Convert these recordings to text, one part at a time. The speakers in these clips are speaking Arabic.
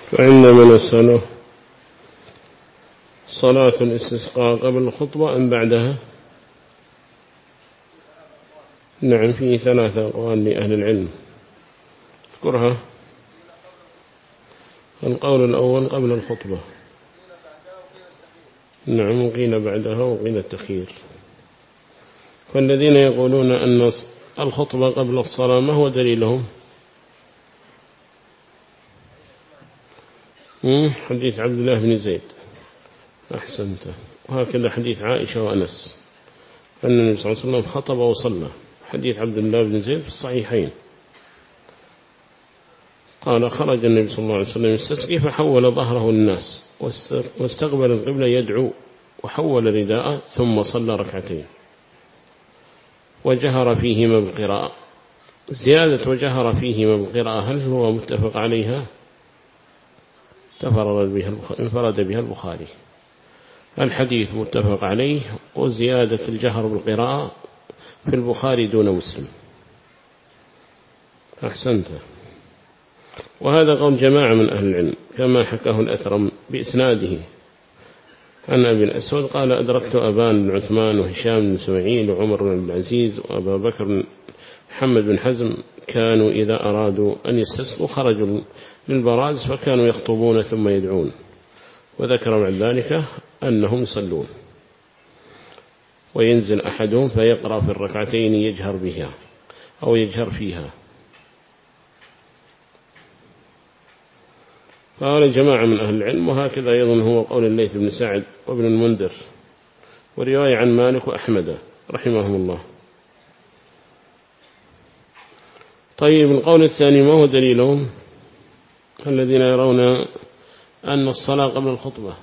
فإن نسأله صلاة الاستسقاء قبل الخطبة أم بعدها؟ نعم، فيه 3 أقوال لأهل العلم اذكرها. القول الأول قبل الخطبة، نعم، وقيل بعدها وقيل التخيير. فالذين يقولون أن الخطبة قبل الصلاة ما هو دليلهم؟ حديث عبد الله بن زيد، أحسنت، وهكذا حديث عائشة وأنس أن النبي صلى الله عليه وسلم خطب وصلى. حديث عبد الله بن زيد في الصحيحين قال خرج النبي صلى الله عليه وسلم يستسقي فحول ظهره الناس واستقبل القبلة يدعو وحول رداءه ثم صلى ركعتين وجهر فيهما بالقراءة. زيادة وجهر فيهما بالقراءة هل هو متفق عليها؟ انفرد بها البخاري. الحديث متفق عليه، وزيادة الجهر بالقراءة في البخاري دون مسلم. أحسنت. وهذا قول جماعة من أهل العلم كما حكاه الأثرم بإسناده عن أبي الأسود قال أدركت أبان بن عثمان وهشام بن سمعين وعمر بن عبد العزيز وأبا بكر محمد بن حزم كانوا إذا أرادوا أن يستسقوا خرجوا للبراز فكانوا يخطبون ثم يدعون، وذكر بعد ذلك أنهم يصلون وينزل أحدهم فيقرأ في الركعتين يجهر بها أو يجهر فيها. فقال جماعة من أهل العلم، وهكذا أيضا هو قول الليث بن سعد وابن المنذر ورواية عن مالك وأحمد رحمهم الله. طيب، القول الثاني ما هو دليلهم؟ الذين يرون أن الصلاة قبل الخطبة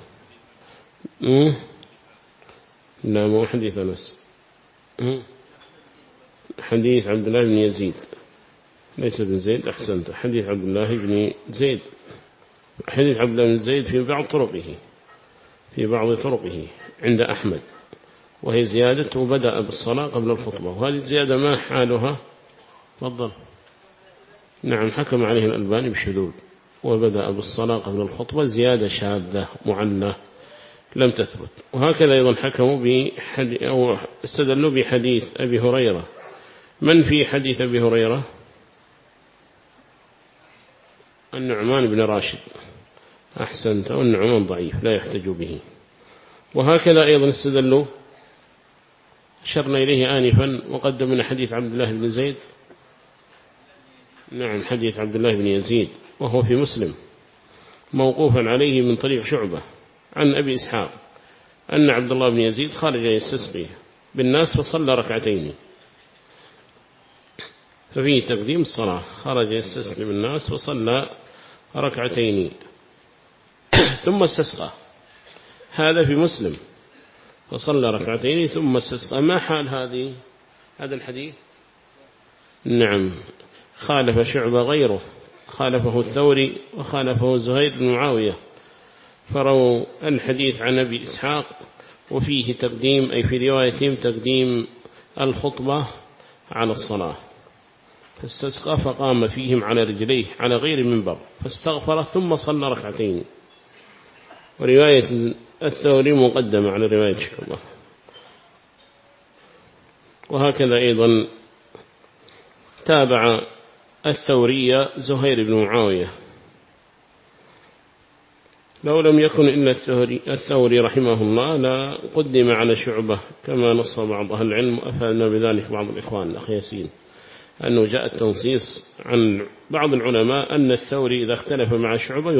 لا، مو حديث أنس، حديث عبد الله بن يزيد، ليس بن زيد، أحسنت، حديث عبد الله بن زيد. حديث عبد الله بن زيد في بعض طرقه عند أحمد، وهي زيادة وبدأ بالصلاة قبل الخطبة، وهذه الزيادة ما حالها؟ تفضل. نعم، حكم عليه الألباني بالشذوذ، وبدأ بالصلاة قبل الخطبة زيادة شاذة معنة لم تثبت. وهكذا أيضا حكموا أو استدلوا بحديث أبي هريرة. من في حديث أبي هريرة؟ النعمان بن راشد، أحسنت، والنعمان ضعيف لا يحتج به. وهكذا أيضا استدلوا، أشرنا إليه آنفا وقدمنا حديث عبد الله بن زيد، نعم، حديث عبد الله بن يزيد، وهو في مسلم موقوفا عليه من طريق شعبة عن أبي إسحاق أن عبد الله بن يزيد خرج يستسقي بالناس فصلى ركعتين، ففيه تقديم الصلاة، خرج يستسقي بالناس وصلى ركعتين ثم استسقى. هذا في مسلم، فصلى ركعتين ثم استسقى. ما حال هذا الحديث؟ نعم، خالف شعبة غيره، خالفه الثوري وخالفه زهير بن معاوية، فروا الحديث عن أبي إسحاق وفيه تقديم، أي في روايتهم تقديم الخطبة على الصلاة، فاستسقى فقام فيهم على رجليه على غير منبر فاستغفر ثم صلى ركعتين. ورواية الثوري مقدمة على رواية شعبة. وهكذا أيضا تابع الثورية زهير بن معاوية، لو لم يكن إلا الثوري رحمه الله لا قدم على شعبة كما نص بعض أهل العلم، أفادنا بذلك بعض الإخوان الأخ ياسين أنه جاء التنصيص عن بعض العلماء أن الثوري إذا اختلف مع شعبة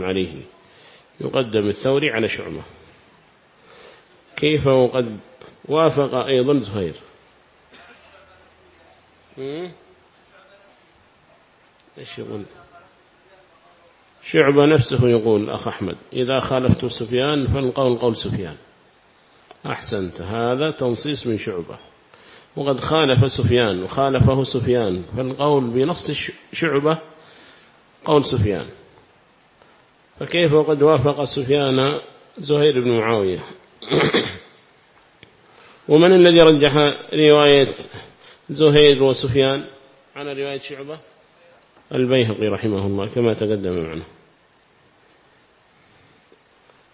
يقدم الثوري على شعبة، كيف وقد وافق أيضا زهير. إيش يقول شعبة نفسه؟ يقول الأخ أحمد إذا خالفت سفيان فالقول قول سفيان. أحسنت، هذا تنصيص من شعبة، وقد خالف سفيان وخالفه سفيان، فالقول بنص شعبة قول سفيان، فكيف وقد وافق سفيان زهير بن معاوية؟ ومن الذي رجح رواية زهير وسفيان عن رواية شعبة؟ البيهقي رحمه الله كما تقدم معنا.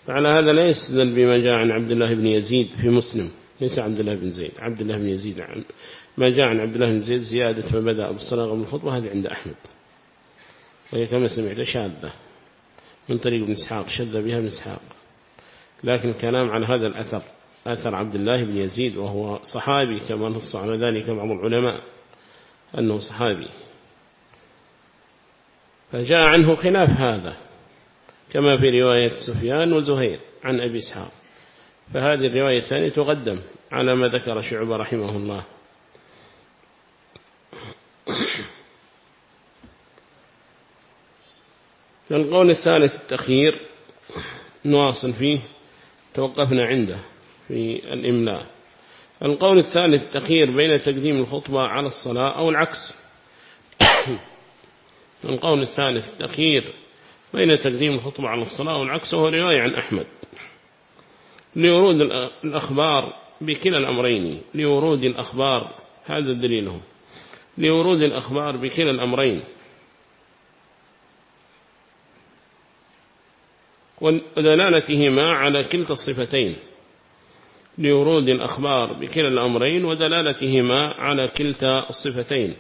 فعلى هذا لا يستدل بما جاء عن عبد الله بن يزيد في مسلم، ليس عبد الله بن زيد، عبد الله بن يزيد، عن ما جاء عن عبد الله بن زيد زيادة فبدأ بالصلاة قبل الخطبة، هذه عند أحمد، وهي كما سمعت شاذة من طريق ابن إسحاق، شذ بها ابن إسحاق. لكن كلام عن هذا الأثر، أثر عبد الله بن يزيد، وهو صحابي كما نص على ذلك بعض العلماء أنه صحابي، فجاء عنه خلاف هذا كما في رواية سفيان وزهير عن أبي إسحاق، فهذه الرواية الثانية تقدم على ما ذكر شعبة رحمه الله. القول الثالث التخيير، نواصل فيه، توقفنا عنده في الإملاء. القول الثالث التخيير بين تقديم الخطبة على الصلاة أو العكس. القول الثالث التخيير بين تقديم الخطبة على الصلاة أو العكس، وهو رواية عن أحمد لورود الأخبار بكلا الأمرين، لورود الأخبار، هذا دليلهم، لورود الأخبار بكلا الأمرين، ودلالتهما على كلتا الصفتين، لورود الأخبار بكلا الأمرين ودلالتهما على كلتا الصفتين.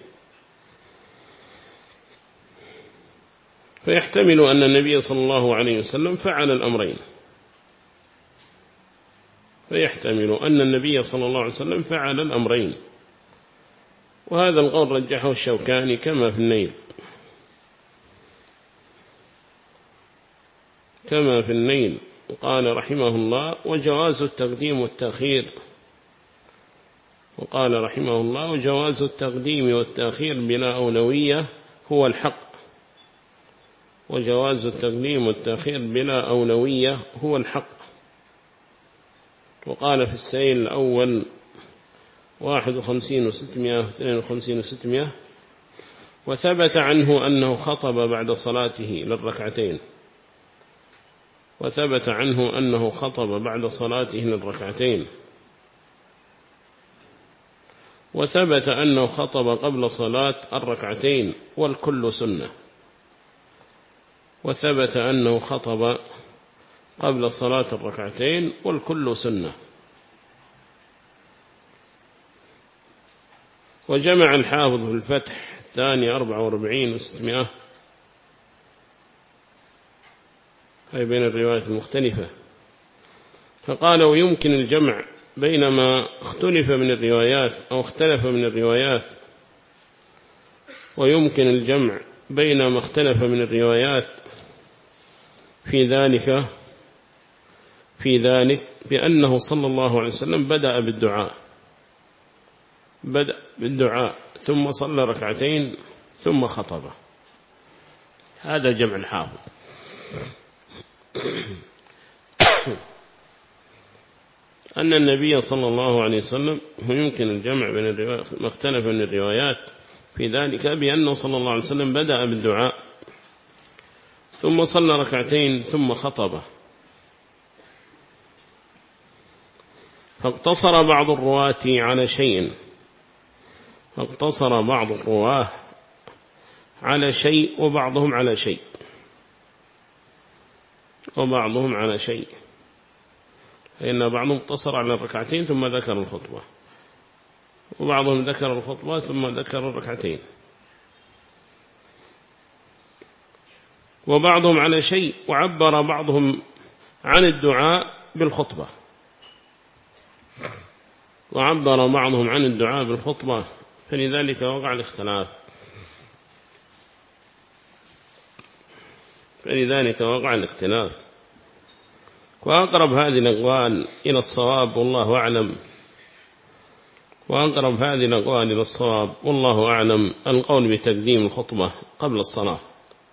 فيحتمل أن النبي صلى الله عليه وسلم فعل الأمرين، فيحتمل أن النبي صلى الله عليه وسلم فعل الأمرين، وهذا القول رجحه الشوكاني كما في النيل، كما في النيل، وقال رحمه الله وجواز التقديم والتأخير، وقال رحمه الله وجواز التقديم والتأخير بلا أولوية هو الحق، وجواز التقديم والتأخير بلا أولوية هو الحق. وقال في السيل الأول 51 و652 و600، وثبت عنه أنه خطب بعد صلاته للركعتين، وثبت عنه أنه خطب بعد صلاته للركعتين، وثبت أنه خطب قبل صلاة الركعتين والكل سنة، وثبت أنه خطب قبل صلاة الركعتين والكل سنة. وجمع الحافظ في الفتح الثاني 44 و600، أي بين الروايات المختلفة، فقال ويمكن الجمع بين ما اختلف من الروايات أو اختلف من الروايات، ويمكن الجمع بين ما اختلف من الروايات في ذلك بأنه صلى الله عليه وسلم بدأ بالدعاء ثم صلى ركعتين ثم خطب. هذا جمع الحافظ. أن النبي صلى الله عليه وسلم يمكن الجمع بين ما اختلف من الروايات في ذلك بأنه صلى الله عليه وسلم بدأ بالدعاء ثم صلى ركعتين ثم خطب، فاقتصر بعض الرواة على شيء، فاقتصر بعض الرواه على شيء وبعضهم على شيء، وبعضهم على شيء، فإن بعضهم اقتصر على الركعتين ثم ذكر الخطبة، وبعضهم ذكر الخطبة ثم ذكر الركعتين، وبعضهم على شيء، وعبر بعضهم عن الدعاء بالخطبة، وعبر بعضهم عن الدعاء بالخطبة، فلذلك وقع الاختلاف، وأقرب هذه الأقوال إلى الصواب والله أعلم، القول بتقديم الخطبة قبل الصلاة.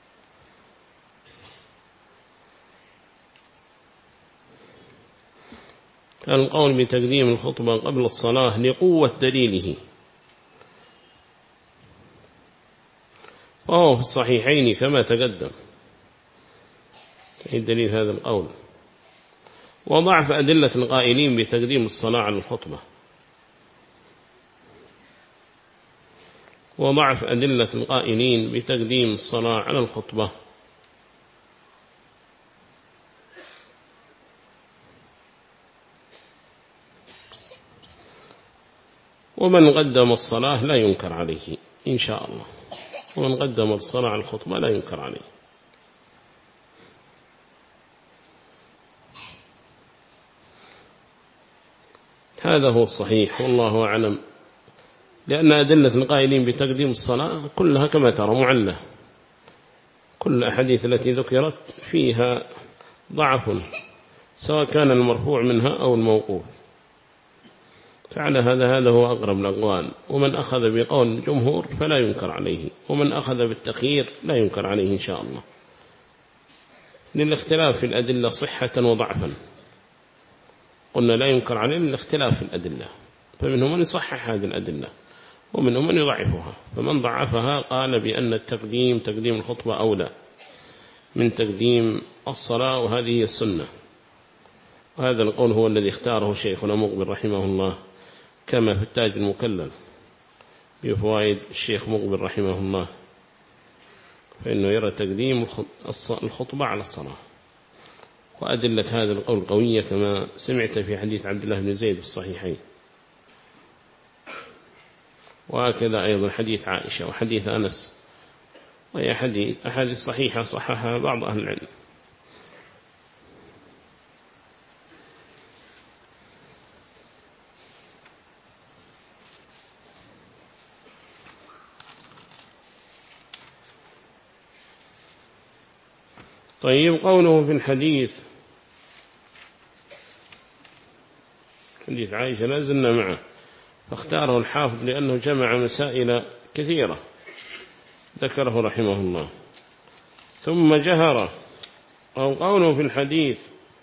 القول بتقديم الخطبة قبل الصلاة لقوة دليله، وهو في الصحيحين كما تقدم دليل هذا القول، وضعف أدلة القائلين بتقديم الصلاة على الخطبة، وضعف أدلة القائلين بتقديم الصلاة على الخطبة. ومن قدم الصلاة لا ينكر عليه إن شاء الله، ومن قدم الصلاة على الخطبة لا ينكر عليه. هذا هو الصحيح والله أعلم، لأن أدلة القائلين بتقديم الصلاة كلها كما ترى معلة، كل الأحاديث التي ذكرت فيها ضعف، سواء كان المرفوع منها أو الموقوف. فعلى هذا هو أقرب الأقوال، ومن أخذ بقول الجمهور فلا ينكر عليه، ومن أخذ بالتخيير لا ينكر عليه إن شاء الله، للاختلاف في الأدلة صحة وضعفا. قلنا لا ينكر عليه للاختلاف في الأدلة، فمنهم من يصحح هذه الأدلة ومنهم من يضعفها، فمن ضعفها قال بأن التقديم تقديم الخطبة أولى من تقديم الصلاة، وهذه هي السنة. وهذا القول هو الذي اختاره شيخنا مقبل رحمه الله، كما في التاج المكلل بفوائد الشيخ مقبل رحمه الله، فإنه يرى تقديم الخطبة على الصلاة. وأدلة هذا القول قوية كما سمعت في حديث عبد الله بن زيد في الصحيحين، وهكذا أيضا حديث عائشة وحديث أنس، وهي أحاديث صحيحة صححها بعض أهل العلم. طيب، قوله في الحديث حديث عائشة لا زلنا معه، فاختاره الحافظ لأنه جمع مسائل كثيرة ذكره رحمه الله. ثم جهر، أو قوله في الحديث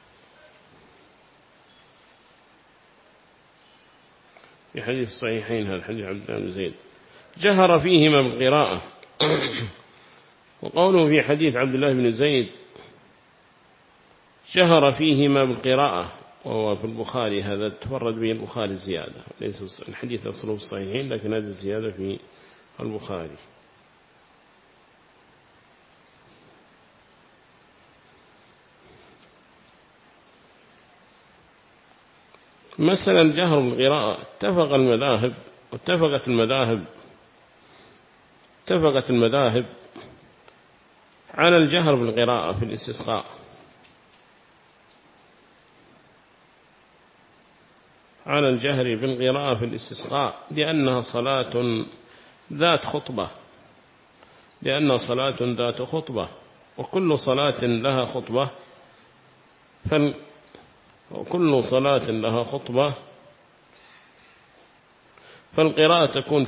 في حديث الصحيحين، هذا حديث عبد الله بن زيد جهر فيهما بالقراءة. وقوله في حديث عبد الله بن زيد جهر فيهما بالقراءة، وهو في البخاري، هذا تفرد به البخاري الزيادة، ليس الحديث أصله الصحيحين، لكن هذه الزيادة في البخاري. مثلا الجهر بالقراءة، اتفقت المذاهب على الجهر بالقراءة في الاستسقاء، على الجهر بالقراءة في الاستسقاء، لأنها صلاة ذات خطبة، وكل صلاة لها خطبة فالقراءة تكون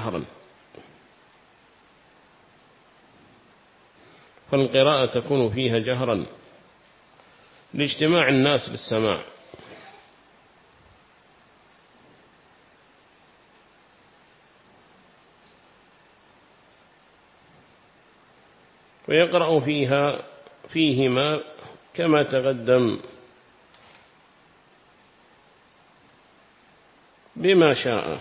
فيها جهرا لاجتماع الناس بالسماع. ويقرأ فيهما كما تقدم بما شاء.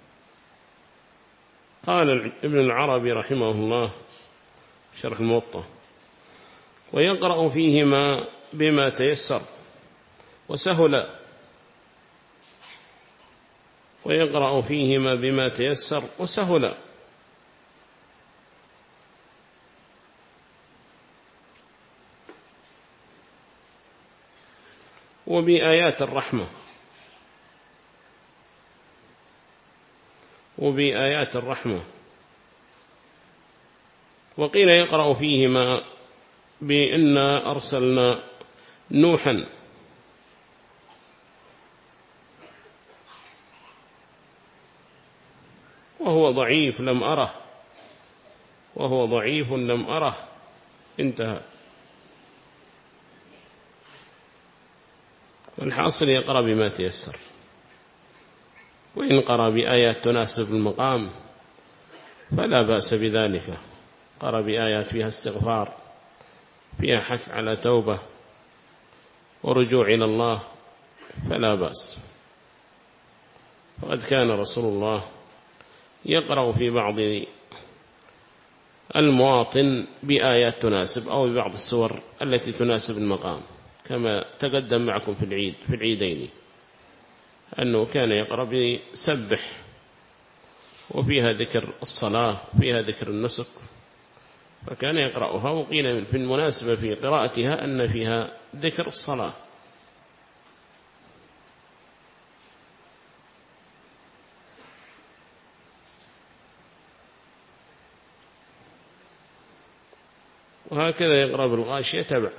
قال ابن العربي رحمه الله شرح الموطأ: ويقرأ فيهما بما تيسر وسهل، وبآيات الرحمة. وقيل يقرأ فيهما بإنا أرسلنا نوحا، وهو ضعيف لم أره، انتهى. والحاصل يقرأ بما تيسر، وإن قرأ بآيات تناسب المقام فلا بأس بذلك. قرأ بآيات فيها استغفار، فيها حث على توبة ورجوع إلى الله، فلا بأس. وقد كان رسول الله يقرأ في بعض المواطن بآيات تناسب، أو ببعض السور التي تناسب المقام، كما تقدم معكم في العيدين، أنه كان يقرأ بسبح وفيها ذكر الصلاة وفيها ذكر النسك، فكان يقرأها. وقيل في المناسبة في قراءتها أن فيها ذكر الصلاة. وهكذا يقرأ بالغاشية تبع.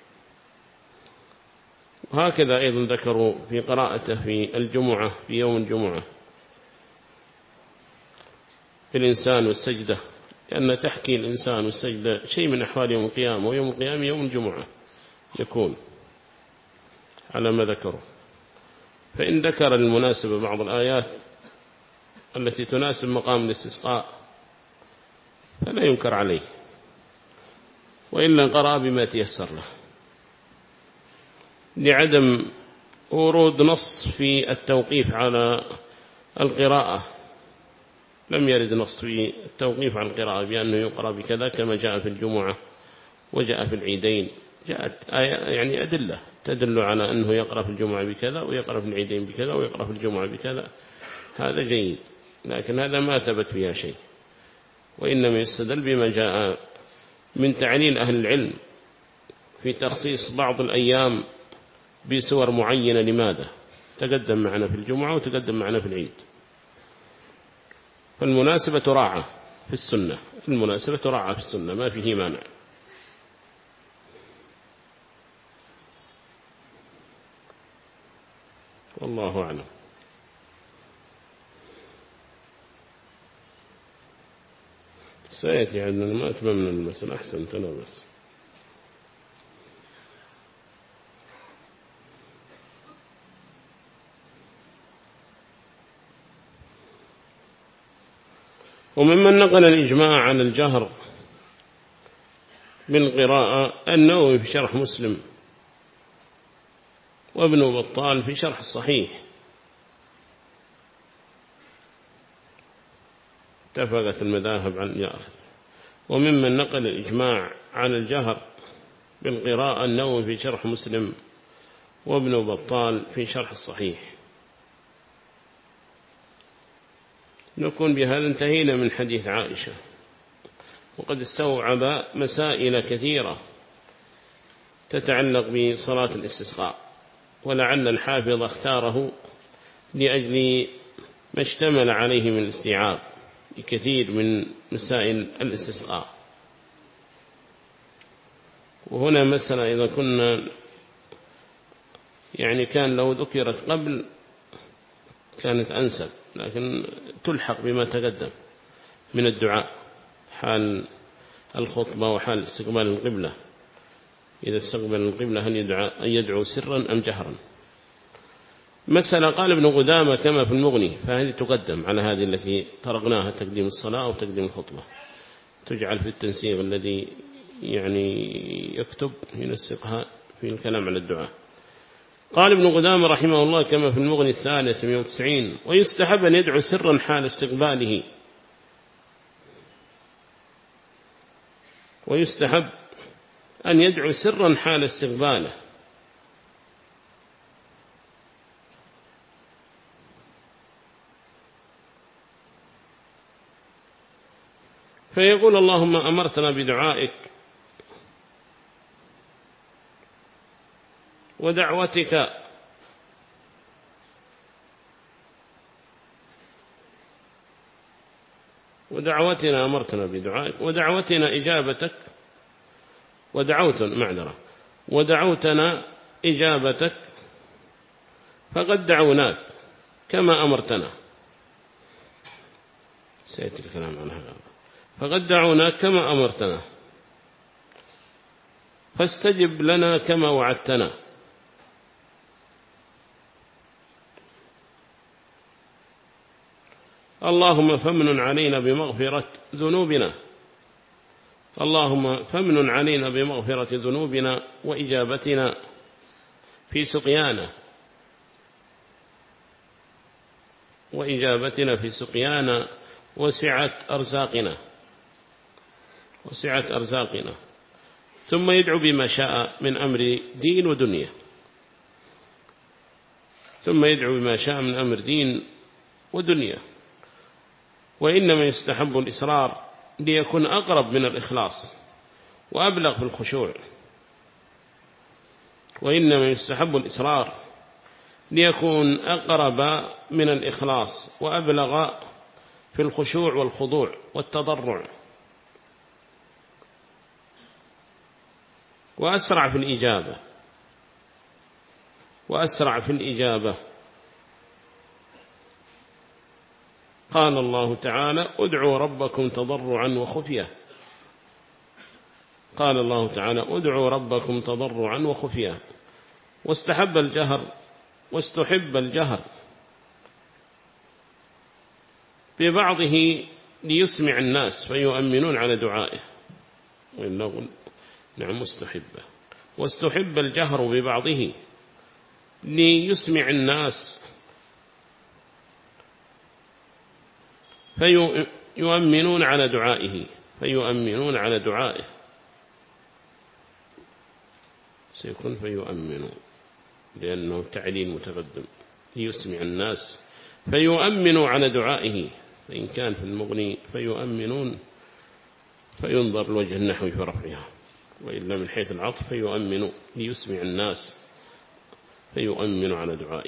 وهكذا أيضا ذكروا في قراءته في الجمعة في يوم الجمعة في الإنسان والسجدة، لأن تحكي الإنسان والسجدة شيء من أحوال يوم القيامة، ويوم القيامة يوم الجمعة يكون على ما ذكروا. فإن ذكر المناسبة بعض الآيات التي تناسب مقام الاستسقاء فلا ينكر عليه، وإلا قرأ بما تيسر له، لعدم ورود نص في التوقيف على القراءة. لم يرد نص في التوقيف على القراءة بأنه يقرأ بكذا كما جاء في الجمعة وجاء في العيدين. جاءت يعني أدلة تدل على أنه يقرأ في الجمعة بكذا ويقرأ في العيدين بكذا ويقرأ في الجمعة بكذا، هذا جيد، لكن هذا ما ثبت فيها شيء. وإنما يستدل بما جاء من تعليل أهل العلم في تخصيص بعض الأيام بسور معينة. لماذا؟ تقدم معنا في الجمعة وتقدم معنا في العيد. فالمناسبة تراعى في السنة، المناسبة تراعى في السنة، ما فيه مانع. والله أعلم. سيأتي عندنا، ما أتممنا المسألة، أحسنت أنا بس. وممن نقل الإجماع عن الجهر بالقراءة النووي في شرح مسلم، وابن بطال في شرح الصحيح، اتفقت المذاهب عن الآخر. وممن نقل الإجماع عن الجهر بالقراءة النووي في شرح مسلم، وابن بطال في شرح الصحيح. نكون بهذا انتهينا من حديث عائشة، وقد استوعب مسائل كثيرة تتعلق بصلاة الاستسقاء، ولعل الحافظ اختاره لأجل ما اشتمل عليه من الاستيعاب لكثير من مسائل الاستسقاء. وهنا مسألة إذا كنا يعني كان لو ذكرت قبل كانت أنسب، لكن تلحق بما تقدم من الدعاء حال الخطبة وحال استقبال القبلة. إذا استقبل القبلة هل يدعو سرا أم جهرا؟ مسألة قال ابن قدامة كما في المغني، فهذه تقدم على هذه التي طرقناها، تقديم الصلاة وتقديم الخطبة، تجعل في التنسيق الذي يعني يكتب ينسقها في الكلام على الدعاء. قال ابن قدامة رحمه الله كما في المغني الثاني 190: ويستحب أن يدعو سرا حال استقباله، ويستحب أن يدعو سرا حال استقباله، فيقول: اللهم أمرتنا بدعائك ودعوتك ودعوتنا، أمرتنا بدعائك ودعوتنا إجابتك، ودعوتنا إجابتك، فقد دعوناك كما أمرتنا. سيأتي الكلام عن هذا. فقد دعوناك كما أمرتنا، فاستجب لنا كما وعدتنا. اللهم فمن علينا بمغفرة ذنوبنا، اللهم فمن علينا بمغفرة ذنوبنا وإجابتنا في سقيانا، وسعة أرزاقنا. ثم يدعو بما شاء من أمر دين ودنيا، وإنما يستحب الإسرار ليكون أقرب من الإخلاص وأبلغ في الخشوع. وإنما يستحب الإسرار ليكون أقرب من الإخلاص وأبلغ في الخشوع والخضوع والتضرع، وأسرع في الإجابة. قال الله تعالى ادعوا ربكم تضرعا وخفية. قال الله تعالى ادعوا ربكم تضرعا وخفية. واستحب الجهر ببعضه ليسمع الناس فيؤمنون على دعائه. نعم مستحبة. واستحب الجهر ببعضه ليسمع الناس فيؤمنون على دعائه. سيكون فيؤمنون لأنه تعليل متقدم. ليسمع الناس فيؤمنوا على دعائه، فإن كان في المغني فيؤمنون فينظر الوجه النحوي في رفعها، وإلا من حيث العطف فيؤمنوا ليسمع الناس فيؤمنوا على دعائه.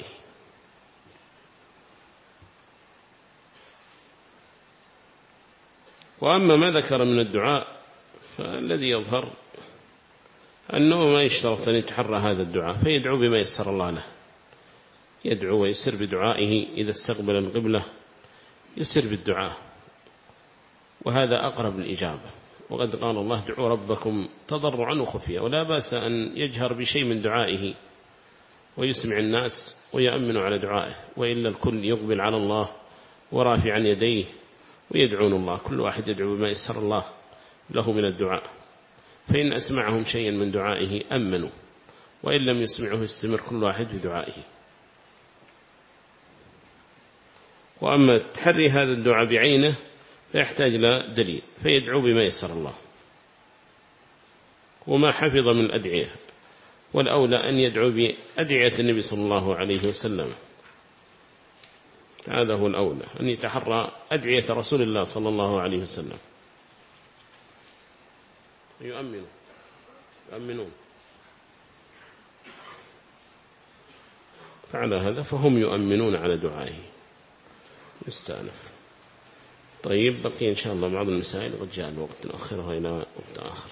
وأما ما ذكر من الدعاء فالذي يظهر أنه ما يشترط أن يتحرى هذا الدعاء، فيدعو بما يسر الله له. يدعو ويسر بدعائه، إذا استقبل القبلة يسر بالدعاء، وهذا أقرب الإجابة. وقد قال الله ادعوا ربكم تضرعا وخفية، ولا بأس أن يجهر بشيء من دعائه ويسمع الناس ويأمن على دعائه، وإلا الكل يقبل على الله ورافعا يديه ويدعون الله، كل واحد يدعو بما يسر الله له من الدعاء. فإن أسمعهم شيئا من دعائه أمنوا، وإن لم يسمعه استمر كل واحد في دعائه. وأما تحري هذا الدعاء بعينه فيحتاج إلى دليل، فيدعو بما يسر الله وما حفظ من الأدعية، والأولى أن يدعو بأدعية النبي صلى الله عليه وسلم. هذا هو الأولى، أن يتحرى أدعية رسول الله صلى الله عليه وسلم. يؤمنون فعلى هذا فهم يؤمنون على دعائه. يستأنف. طيب بقي إن شاء الله بعض المسائل قد جاء الوقت، نأخرها إلى وقت آخر.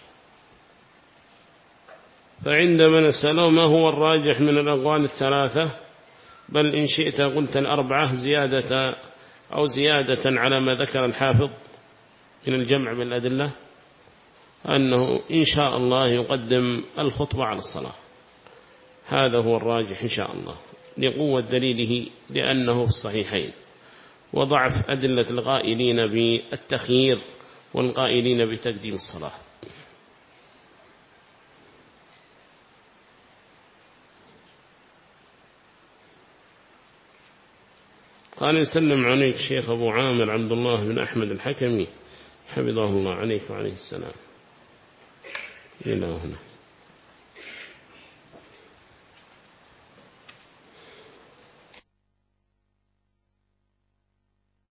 فعندما نسأله ما هو الراجح من الأقوال الثلاثة، بل إن شئت قلت الأربعة زيادة على ما ذكر الحافظ من الجمع بالأدلة، أنه إن شاء الله يقدم الخطبة على الصلاة. هذا هو الراجح إن شاء الله، لقوة دليله لأنه في الصحيحين، وضعف أدلة القائلين بالتخيير والقائلين بتقديم الصلاة. قال يسلم عليك شيخ أبو عامر عبد الله بن أحمد الحكمي حفظه الله عليك وعليه السلام. إلى هنا.